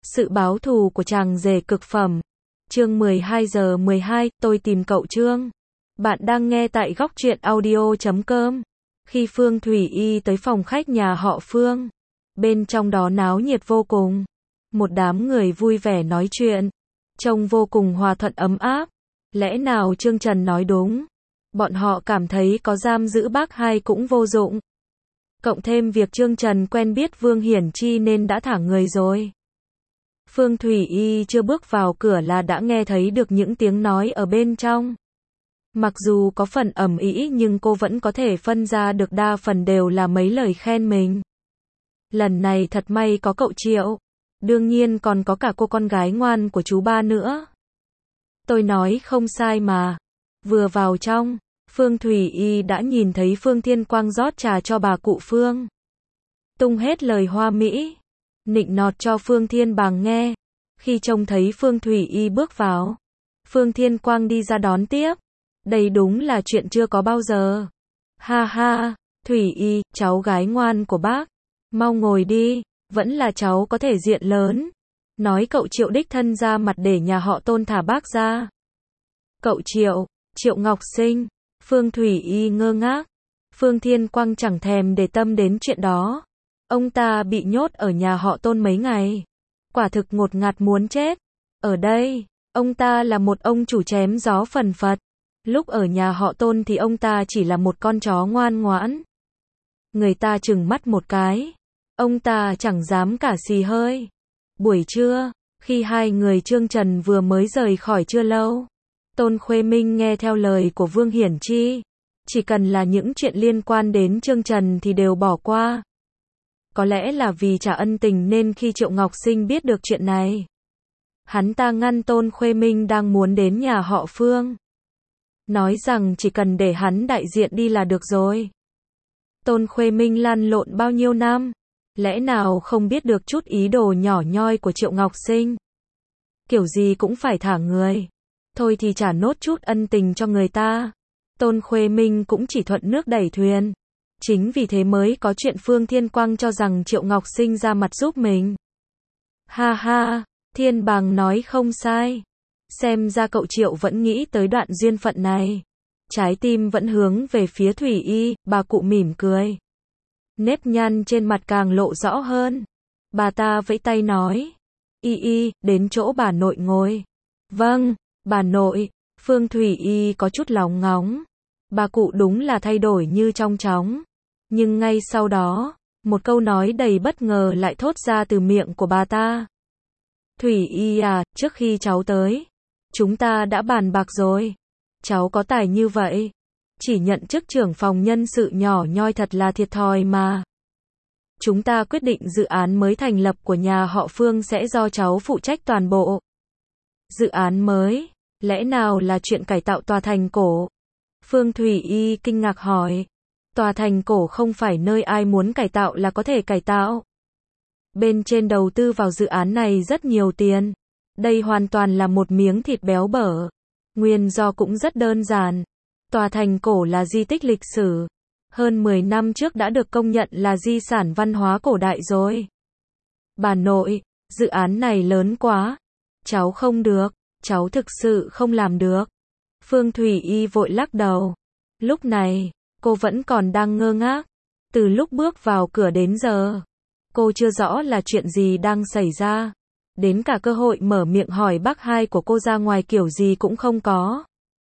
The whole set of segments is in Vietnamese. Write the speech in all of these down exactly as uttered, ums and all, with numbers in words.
Sự báo thù của chàng rể cực phẩm. Chương mười hai giờ mười hai, tôi tìm cậu Trương. Bạn đang nghe tại góc truyện audio chấm com. Khi Phương Thủy Y tới phòng khách nhà họ Phương, bên trong đó náo nhiệt vô cùng. Một đám người vui vẻ nói chuyện, trông vô cùng hòa thuận ấm áp. Lẽ nào Trương Trần nói đúng? Bọn họ cảm thấy có giam giữ bác hai cũng vô dụng. Cộng thêm việc Trương Trần quen biết Vương Hiển Chi nên đã thả người rồi. Phương Thủy Y chưa bước vào cửa là đã nghe thấy được những tiếng nói ở bên trong. Mặc dù có phần ầm ĩ nhưng cô vẫn có thể phân ra được đa phần đều là mấy lời khen mình. Lần này thật may có cậu Triệu. Đương nhiên còn có cả cô con gái ngoan của chú ba nữa. Tôi nói không sai mà. Vừa vào trong, Phương Thủy Y đã nhìn thấy Phương Thiên Quang rót trà cho bà cụ Phương. Tung hết lời hoa mỹ, nịnh nọt cho Phương Thiên Bàng nghe. Khi trông thấy Phương Thủy Y bước vào, Phương Thiên Quang đi ra đón tiếp. Đây đúng là chuyện chưa có bao giờ. Ha ha, Thủy Y, cháu gái ngoan của bác. Mau ngồi đi, vẫn là cháu có thể diện lớn. Nói cậu Triệu đích thân ra mặt để nhà họ Tôn thả bác ra. Cậu Triệu, Triệu Ngọc Sinh. Phương Thủy Y ngơ ngác. Phương Thiên Quang chẳng thèm để tâm đến chuyện đó. Ông ta bị nhốt ở nhà họ Tôn mấy ngày. Quả thực ngột ngạt muốn chết. Ở đây, ông ta là một ông chủ chém gió phần phật. Lúc ở nhà họ Tôn thì ông ta chỉ là một con chó ngoan ngoãn. Người ta chừng mắt một cái. Ông ta chẳng dám cả xì hơi. Buổi trưa, khi hai người Trương Trần vừa mới rời khỏi chưa lâu, Tôn Khuê Minh nghe theo lời của Vương Hiển Chi. Chỉ cần là những chuyện liên quan đến Trương Trần thì đều bỏ qua. Có lẽ là vì trả ân tình nên khi Triệu Ngọc Sinh biết được chuyện này, hắn ta ngăn Tôn Khuê Minh đang muốn đến nhà họ Phương. Nói rằng chỉ cần để hắn đại diện đi là được rồi. Tôn Khuê Minh lăn lộn bao nhiêu năm, lẽ nào không biết được chút ý đồ nhỏ nhoi của Triệu Ngọc Sinh. Kiểu gì cũng phải thả người. Thôi thì trả nốt chút ân tình cho người ta. Tôn Khuê Minh cũng chỉ thuận nước đẩy thuyền. Chính vì thế mới có chuyện Phương Thiên Quang cho rằng Triệu Ngọc Sinh ra mặt giúp mình. Ha ha, Thiên Bàng nói không sai. Xem ra cậu Triệu vẫn nghĩ tới đoạn duyên phận này. Trái tim vẫn hướng về phía Thủy Y, bà cụ mỉm cười. Nếp nhăn trên mặt càng lộ rõ hơn. Bà ta vẫy tay nói. Y Y, đến chỗ bà nội ngồi. Vâng, bà nội. Phương Thủy Y có chút lóng ngóng. Bà cụ đúng là thay đổi như trong chóng. Nhưng ngay sau đó, một câu nói đầy bất ngờ lại thốt ra từ miệng của bà ta. Thủy Y à, trước khi cháu tới, chúng ta đã bàn bạc rồi. Cháu có tài như vậy, chỉ nhận chức trưởng phòng nhân sự nhỏ nhoi thật là thiệt thòi mà. Chúng ta quyết định dự án mới thành lập của nhà họ Phương sẽ do cháu phụ trách toàn bộ. Dự án mới, lẽ nào là chuyện cải tạo tòa thành cổ? Phương Thủy Y kinh ngạc hỏi. Tòa thành cổ không phải nơi ai muốn cải tạo là có thể cải tạo. Bên trên đầu tư vào dự án này rất nhiều tiền. Đây hoàn toàn là một miếng thịt béo bở. Nguyên do cũng rất đơn giản. Tòa thành cổ là di tích lịch sử. Hơn mười năm trước đã được công nhận là di sản văn hóa cổ đại rồi. Bà nội, dự án này lớn quá. Cháu không được, cháu thực sự không làm được. Phương Thủy Y vội lắc đầu. Lúc này, cô vẫn còn đang ngơ ngác. Từ lúc bước vào cửa đến giờ, cô chưa rõ là chuyện gì đang xảy ra. Đến cả cơ hội mở miệng hỏi bác hai của cô ra ngoài kiểu gì cũng không có.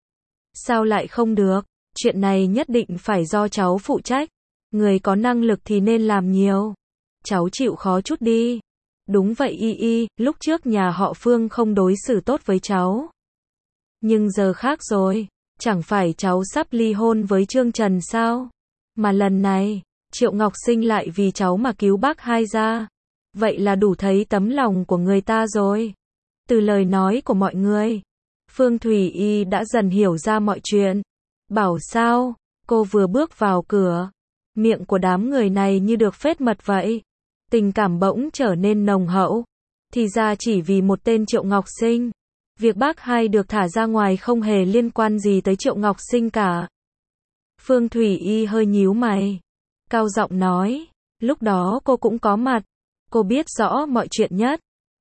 Sao lại không được? Chuyện này nhất định phải do cháu phụ trách. Người có năng lực thì nên làm nhiều. Cháu chịu khó chút đi. Đúng vậy Y Y, lúc trước nhà họ Phương không đối xử tốt với cháu. Nhưng giờ khác rồi. Chẳng phải cháu sắp ly hôn với Trương Trần sao? Mà lần này, Triệu Ngọc Sinh lại vì cháu mà cứu bác hai ra. Vậy là đủ thấy tấm lòng của người ta rồi. Từ lời nói của mọi người, Phương Thủy Y đã dần hiểu ra mọi chuyện. Bảo sao, cô vừa bước vào cửa, miệng của đám người này như được phết mật vậy. Tình cảm bỗng trở nên nồng hậu. Thì ra chỉ vì một tên Triệu Ngọc Sinh. Việc bác hai được thả ra ngoài không hề liên quan gì tới Triệu Ngọc Sinh cả. Phương Thủy Y hơi nhíu mày. Cao giọng nói. Lúc đó cô cũng có mặt. Cô biết rõ mọi chuyện nhất.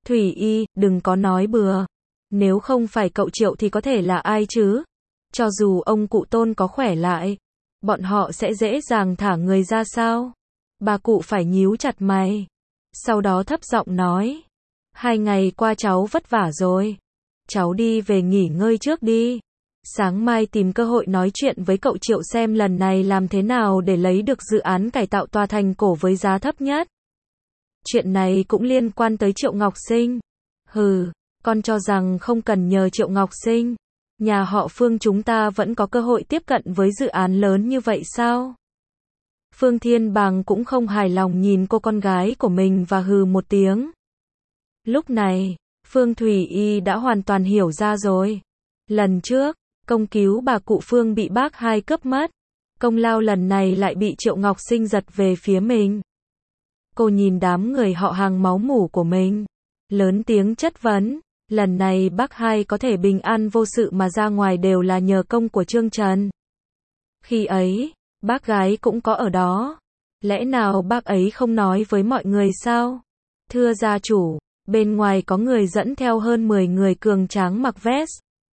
Thủy Y, đừng có nói bừa. Nếu không phải cậu Triệu thì có thể là ai chứ? Cho dù ông cụ Tôn có khỏe lại, bọn họ sẽ dễ dàng thả người ra sao? Bà cụ phải nhíu chặt mày. Sau đó thấp giọng nói. Hai ngày qua cháu vất vả rồi. Cháu đi về nghỉ ngơi trước đi. Sáng mai tìm cơ hội nói chuyện với cậu Triệu xem lần này làm thế nào để lấy được dự án cải tạo tòa thành cổ với giá thấp nhất. Chuyện này cũng liên quan tới Triệu Ngọc Sinh. Hừ, con cho rằng không cần nhờ Triệu Ngọc Sinh, nhà họ Phương chúng ta vẫn có cơ hội tiếp cận với dự án lớn như vậy sao? Phương Thiên Bàng cũng không hài lòng nhìn cô con gái của mình và hừ một tiếng. Lúc này, Phương Thủy Y đã hoàn toàn hiểu ra rồi. Lần trước, công cứu bà cụ Phương bị bác hai cướp mất. Công lao lần này lại bị Triệu Ngọc Sinh giật về phía mình. Cô nhìn đám người họ hàng máu mủ của mình, lớn tiếng chất vấn. Lần này bác hai có thể bình an vô sự mà ra ngoài đều là nhờ công của Trương Trần. Khi ấy, bác gái cũng có ở đó. Lẽ nào bác ấy không nói với mọi người sao? Thưa gia chủ, bên ngoài có người dẫn theo hơn mười người cường tráng mặc vest.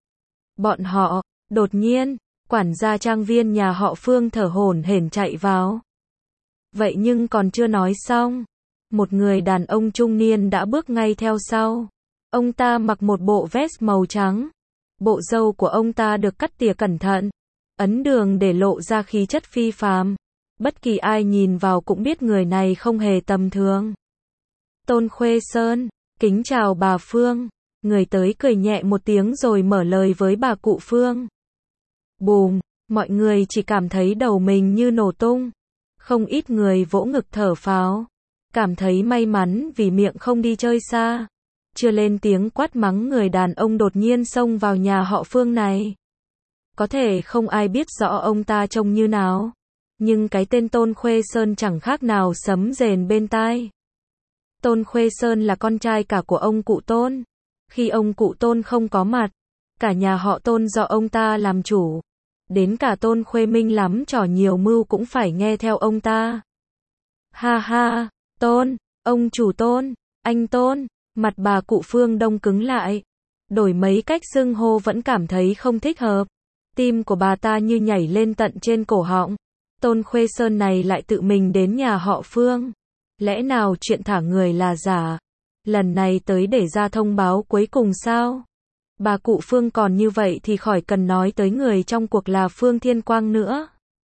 Bọn họ, đột nhiên, quản gia trang viên nhà họ Phương thở hổn hển chạy vào. Vậy nhưng còn chưa nói xong, một người đàn ông trung niên đã bước ngay theo sau. Ông ta mặc một bộ vest màu trắng. Bộ râu của ông ta được cắt tỉa cẩn thận, ấn đường để lộ ra khí chất phi phàm. Bất kỳ ai nhìn vào cũng biết người này không hề tầm thường. Tôn Khuê Sơn, kính chào bà Phương. Người tới cười nhẹ một tiếng rồi mở lời với bà cụ Phương. Bùm, mọi người chỉ cảm thấy đầu mình như nổ tung. Không ít người vỗ ngực thở phào, cảm thấy may mắn vì miệng không đi chơi xa. Chưa lên tiếng quát mắng người đàn ông đột nhiên xông vào nhà họ Phương này. Có thể không ai biết rõ ông ta trông như nào, nhưng cái tên Tôn Khuê Sơn chẳng khác nào sấm rền bên tai. Tôn Khuê Sơn là con trai cả của ông cụ Tôn. Khi ông cụ Tôn không có mặt, cả nhà họ Tôn do ông ta làm chủ. Đến cả Tôn Khuê Minh lắm trò nhiều mưu cũng phải nghe theo ông ta. Ha ha, Tôn, ông chủ Tôn, anh Tôn. Mặt bà cụ Phương đông cứng lại. Đổi mấy cách xưng hô vẫn cảm thấy không thích hợp. Tim của bà ta như nhảy lên tận trên cổ họng. Tôn Khuê Sơn này lại tự mình đến nhà họ Phương. Lẽ nào chuyện thả người là giả? Lần này tới để ra thông báo cuối cùng sao? Bà cụ Phương còn như vậy thì khỏi cần nói tới người trong cuộc là Phương Thiên Quang nữa.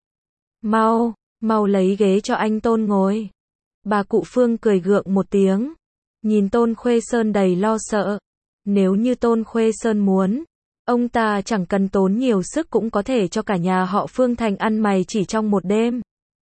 Mau, mau lấy ghế cho anh Tôn ngồi. Bà cụ Phương cười gượng một tiếng. Nhìn Tôn Khuê Sơn đầy lo sợ. Nếu như Tôn Khuê Sơn muốn, ông ta chẳng cần tốn nhiều sức cũng có thể cho cả nhà họ Phương thành ăn mày chỉ trong một đêm.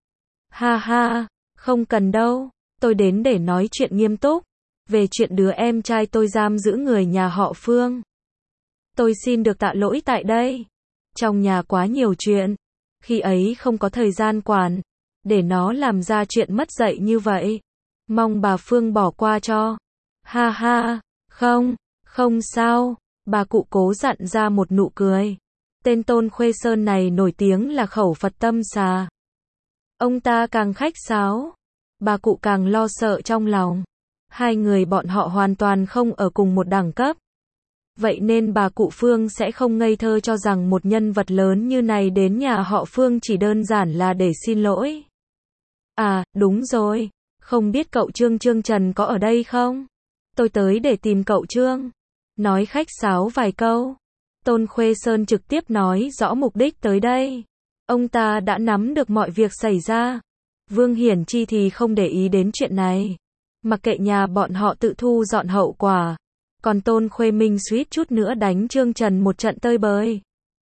Ha ha, không cần đâu, tôi đến để nói chuyện nghiêm túc. Về chuyện đứa em trai tôi giam giữ người nhà họ Phương. Tôi xin được tạ lỗi tại đây. Trong nhà quá nhiều chuyện, khi ấy không có thời gian quản, để nó làm ra chuyện mất dạy như vậy. Mong bà Phương bỏ qua cho. Ha ha, không, không sao. Bà cụ cố dặn ra một nụ cười. Tên Tôn Khuê Sơn này nổi tiếng là khẩu Phật tâm xà. Ông ta càng khách sáo, bà cụ càng lo sợ trong lòng. Hai người bọn họ hoàn toàn không ở cùng một đẳng cấp. Vậy nên bà cụ Phương sẽ không ngây thơ cho rằng một nhân vật lớn như này đến nhà họ Phương chỉ đơn giản là để xin lỗi. À, đúng rồi, không biết cậu Trương Trương Trần có ở đây không? Tôi tới để tìm cậu Trương. Nói khách sáo vài câu, Tôn Khuê Sơn trực tiếp nói rõ mục đích tới đây. Ông ta đã nắm được mọi việc xảy ra. Vương Hiển Chi thì không để ý đến chuyện này. Mặc kệ nhà bọn họ tự thu dọn hậu quả. Còn Tôn Khuê Minh suýt chút nữa đánh Trương Trần một trận tơi bời.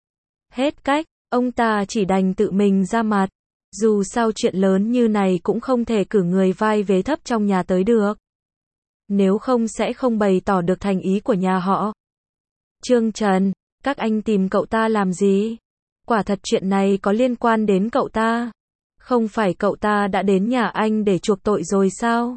Hết cách, ông ta chỉ đành tự mình ra mặt. Dù sao chuyện lớn như này cũng không thể cử người vai vế thấp trong nhà tới được. Nếu không sẽ không bày tỏ được thành ý của nhà họ. Trương Trần, các anh tìm cậu ta làm gì? Quả thật chuyện này có liên quan đến cậu ta. Không phải cậu ta đã đến nhà anh để chuộc tội rồi sao?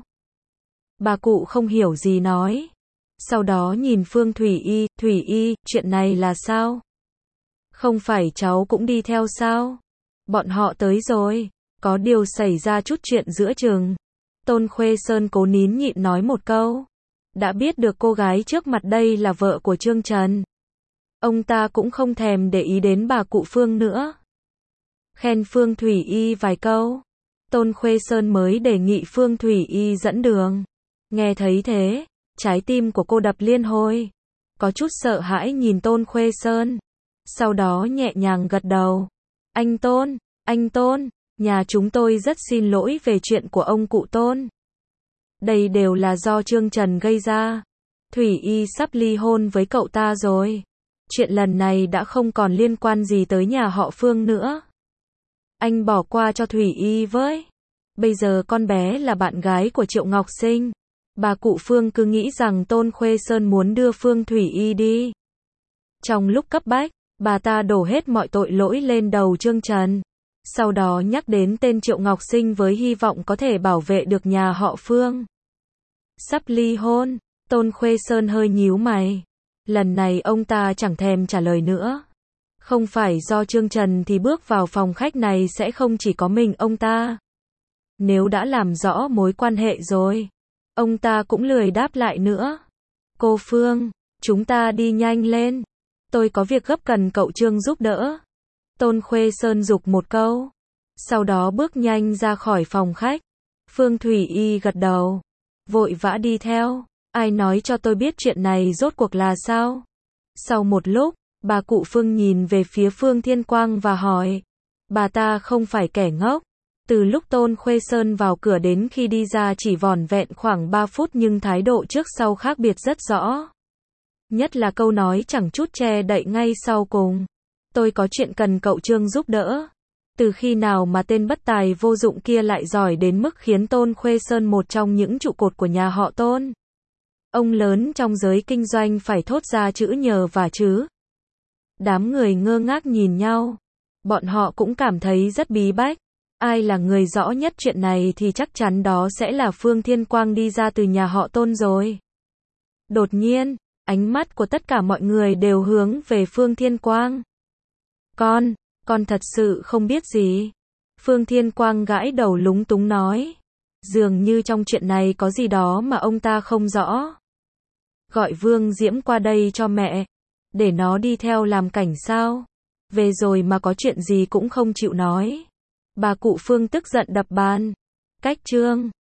Bà cụ không hiểu gì nói. Sau đó nhìn Phương Thủy Y, Thủy Y, chuyện này là sao? Không phải cháu cũng đi theo sao? Bọn họ tới rồi, có điều xảy ra chút chuyện giữa chừng. Tôn Khuê Sơn cố nín nhịn nói một câu. đã biết được cô gái trước mặt đây là vợ của Trương Trần. Ông ta cũng không thèm để ý đến bà cụ Phương nữa. Khen Phương Thủy Y vài câu, Tôn Khuê Sơn mới đề nghị Phương Thủy Y dẫn đường. Nghe thấy thế, trái tim của cô đập liên hồi, có chút sợ hãi nhìn Tôn Khuê Sơn. Sau đó nhẹ nhàng gật đầu. Anh Tôn, anh Tôn, nhà chúng tôi rất xin lỗi về chuyện của ông cụ Tôn. Đây đều là do Trương Trần gây ra. Thủy Y sắp ly hôn với cậu ta rồi. Chuyện lần này đã không còn liên quan gì tới nhà họ Phương nữa. Anh bỏ qua cho Thủy Y với. Bây giờ con bé là bạn gái của Triệu Ngọc Sinh. Bà cụ Phương cứ nghĩ rằng Tôn Khuê Sơn muốn đưa Phương Thủy Y đi. Trong lúc cấp bách, bà ta đổ hết mọi tội lỗi lên đầu Trương Trần. Sau đó nhắc đến tên Triệu Ngọc Sinh với hy vọng có thể bảo vệ được nhà họ Phương. Sắp ly hôn, Tôn Khuê Sơn hơi nhíu mày. Lần này ông ta chẳng thèm trả lời nữa. Không phải do Trương Trần thì bước vào phòng khách này sẽ không chỉ có mình ông ta. Nếu đã làm rõ mối quan hệ rồi, ông ta cũng lười đáp lại nữa. Cô Phương, chúng ta đi nhanh lên. Tôi có việc gấp cần cậu Trương giúp đỡ. Tôn Khuê Sơn giục một câu. Sau đó bước nhanh ra khỏi phòng khách. Phương Thủy Y gật đầu, vội vã đi theo. Ai nói cho tôi biết chuyện này rốt cuộc là sao? Sau một lúc, bà cụ Phương nhìn về phía Phương Thiên Quang và hỏi. Bà ta không phải kẻ ngốc. Từ lúc Tôn Khuê Sơn vào cửa đến khi đi ra chỉ vỏn vẹn khoảng ba phút nhưng thái độ trước sau khác biệt rất rõ. Nhất là câu nói chẳng chút che đậy ngay sau cùng. Tôi có chuyện cần cậu Trương giúp đỡ. Từ khi nào mà tên bất tài vô dụng kia lại giỏi đến mức khiến Tôn Khuê Sơn một trong những trụ cột của nhà họ Tôn. Ông lớn trong giới kinh doanh phải thốt ra chữ nhờ và chứ. Đám người ngơ ngác nhìn nhau. Bọn họ cũng cảm thấy rất bí bách. Ai là người rõ nhất chuyện này thì chắc chắn đó sẽ là Phương Thiên Quang đi ra từ nhà họ Tôn rồi. Đột nhiên, ánh mắt của tất cả mọi người đều hướng về Phương Thiên Quang. Con, con thật sự không biết gì. Phương Thiên Quang gãi đầu lúng túng nói. Dường như trong chuyện này có gì đó mà ông ta không rõ. Gọi Vương Diễm qua đây cho mẹ. Để nó đi theo làm cảnh sao. Về rồi mà có chuyện gì cũng không chịu nói. Bà cụ Phương tức giận đập bàn. Cách Trương.